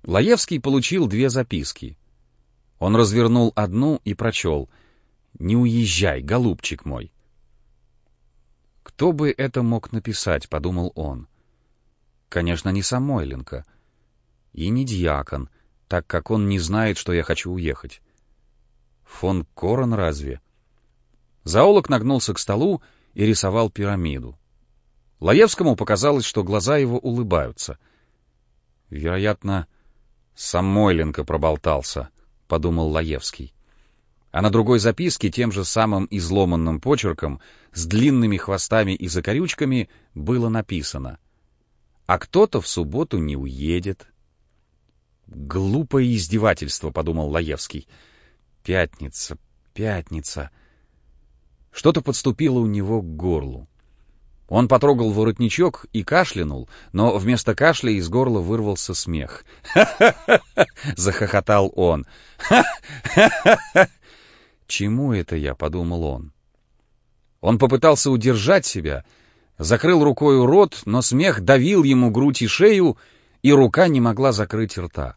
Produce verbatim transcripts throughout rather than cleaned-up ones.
Лаевский получил две записки. Он развернул одну и прочел: «Не уезжай, голубчик мой». «Кто бы это мог написать?» — подумал он. «Конечно, не Самойленко. И не Дьякон, так как он не знает, что я хочу уехать. Фон Корен разве?» Зоолог нагнулся к столу и рисовал пирамиду. Лаевскому показалось, что глаза его улыбаются. «Вероятно, Самойленко проболтался», — подумал Лаевский. А на другой записке тем же самым изломанным почерком, с длинными хвостами и закорючками, было написано: «А кто-то в субботу не уедет». «Глупое издевательство», — подумал Лаевский. «Пятница, пятница». Что-то подступило у него к горлу. Он потрогал воротничок и кашлянул, но вместо кашля из горла вырвался смех. «Ха-ха-ха!» — захохотал он. «Ха-ха-ха!» «Чему это я?» — подумал он. Он попытался удержать себя, закрыл рукою рот, но смех давил ему грудь и шею, и рука не могла закрыть рта.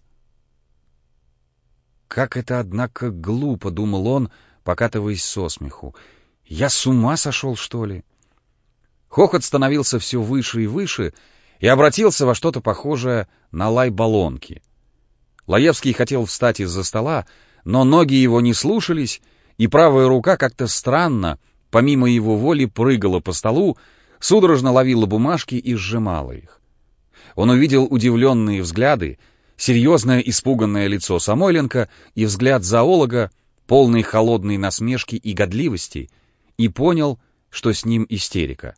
«Как это, однако, глупо!» — думал он, покатываясь со смеху. «Я с ума сошел, что ли?» Хохот становился все выше и выше и обратился во что-то похожее на лай баллонки. Лаевский хотел встать из-за стола, но ноги его не слушались, и правая рука как-то странно, помимо его воли, прыгала по столу, судорожно ловила бумажки и сжимала их. Он увидел удивленные взгляды, серьезное испуганное лицо Самойленко и взгляд зоолога, полный холодной насмешки и годливости, и понял, что с ним истерика.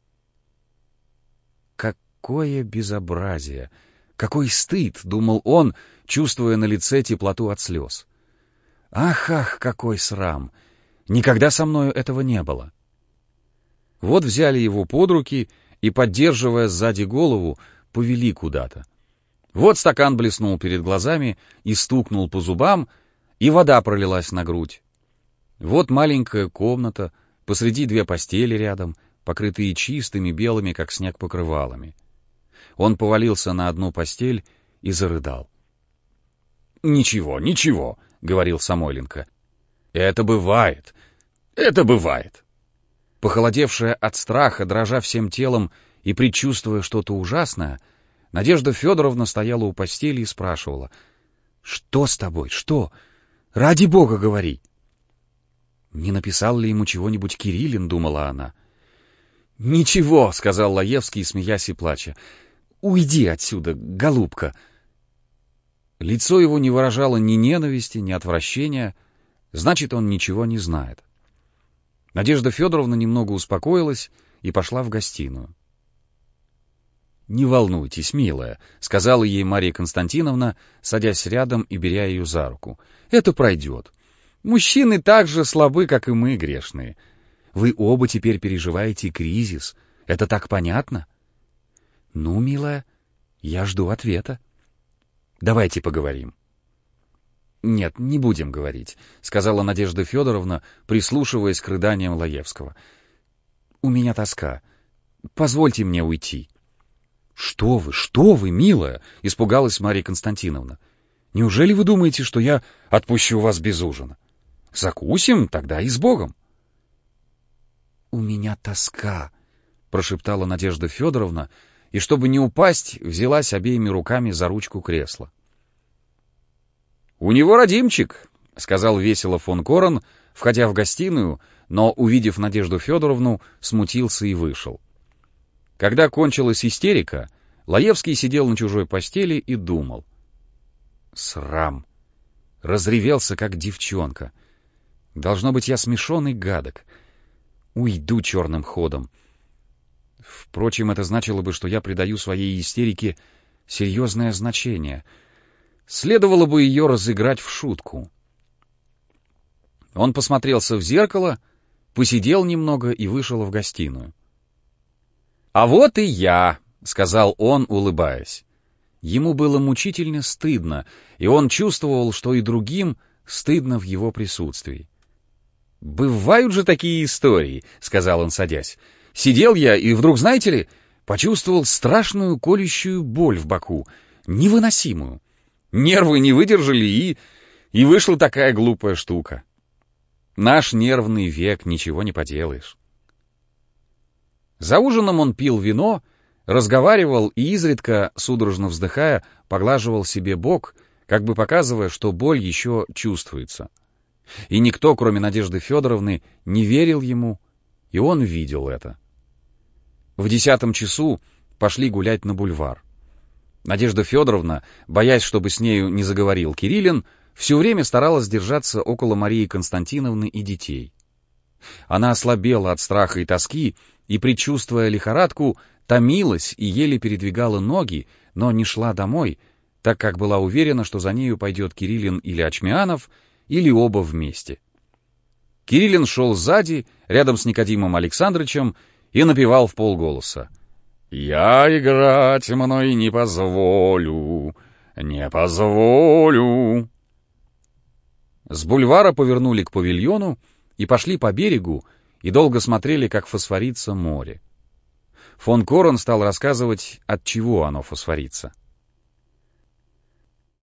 «Какое безобразие! Какой стыд!» — думал он, чувствуя на лице теплоту от слез. «Ах, ах, какой срам! Никогда со мною этого не было!» Вот взяли его под руки и, поддерживая сзади голову, повели куда-то. Вот стакан блеснул перед глазами и стукнул по зубам, и вода пролилась на грудь. Вот маленькая комната, посреди две постели рядом, покрытые чистыми белыми, как снег, покрывалами. Он повалился на одну постель и зарыдал. «Ничего, ничего», — говорил Самойленко. «Это бывает, это бывает». Похолодевшая от страха, дрожа всем телом и предчувствуя что-то ужасное, Надежда Федоровна стояла у постели и спрашивала: «Что с тобой? Что? Ради бога, говори!» «Не написал ли ему чего-нибудь Кириллин?» — думала она. «Ничего», — сказал Лаевский, смеясь и плача. «Уйди отсюда, голубка». Лицо его не выражало ни ненависти, ни отвращения, значит, он ничего не знает. Надежда Федоровна немного успокоилась и пошла в гостиную. «Не волнуйтесь, милая», — сказала ей Марья Константиновна, садясь рядом и беря ее за руку. «Это пройдет. Мужчины так же слабы, как и мы, грешные. Вы оба теперь переживаете кризис. Это так понятно?» «Ну, милая, я жду ответа. Давайте поговорим». «Нет, не будем говорить», — сказала Надежда Федоровна, прислушиваясь к рыданиям Лаевского. «У меня тоска. Позвольте мне уйти». «Что вы, что вы, милая?» — испугалась Марья Константиновна. «Неужели вы думаете, что я отпущу вас без ужина? Закусим, тогда и с Богом». «У меня тоска», — прошептала Надежда Федоровна, и, чтобы не упасть, взялась обеими руками за ручку кресла. «У него родимчик», — сказал весело фон Корен, входя в гостиную, но, увидев Надежду Федоровну, смутился и вышел. Когда кончилась истерика, Лаевский сидел на чужой постели и думал. «Срам! Разревелся, как девчонка. Должно быть, я смешон и гадок. Уйду черным ходом. Впрочем, это значило бы, что я придаю своей истерике серьезное значение. Следовало бы ее разыграть в шутку». Он посмотрелся в зеркало, посидел немного и вышел в гостиную. «А вот и я», — сказал он, улыбаясь. Ему было мучительно стыдно, и он чувствовал, что и другим стыдно в его присутствии. «Бывают же такие истории», — сказал он, садясь. «Сидел я, и вдруг, знаете ли, почувствовал страшную колющую боль в боку, невыносимую. Нервы не выдержали, и... и вышла такая глупая штука. Наш нервный век, ничего не поделаешь. За ужином он пил вино, разговаривал и изредка, судорожно вздыхая, поглаживал себе бок, как бы показывая, что боль еще чувствуется. И никто, кроме Надежды Федоровны, не верил ему, и он видел это. В десятом часу пошли гулять на бульвар. Надежда Федоровна, боясь, чтобы с нею не заговорил Кириллин, все время старалась держаться около Марии Константиновны и детей. Она ослабела от страха и тоски, и, предчувствуя лихорадку, томилась и еле передвигала ноги, но не шла домой, так как была уверена, что за нею пойдет Кириллин или Очмианов, или оба вместе. Кириллин шел сзади, рядом с Никодимом Александрычем, и напевал вполголоса: «Я играть мной не позволю, не позволю». С бульвара повернули к павильону и пошли по берегу, и долго смотрели, как фосфорится море. Фон Корен стал рассказывать, от чего оно фосфорится.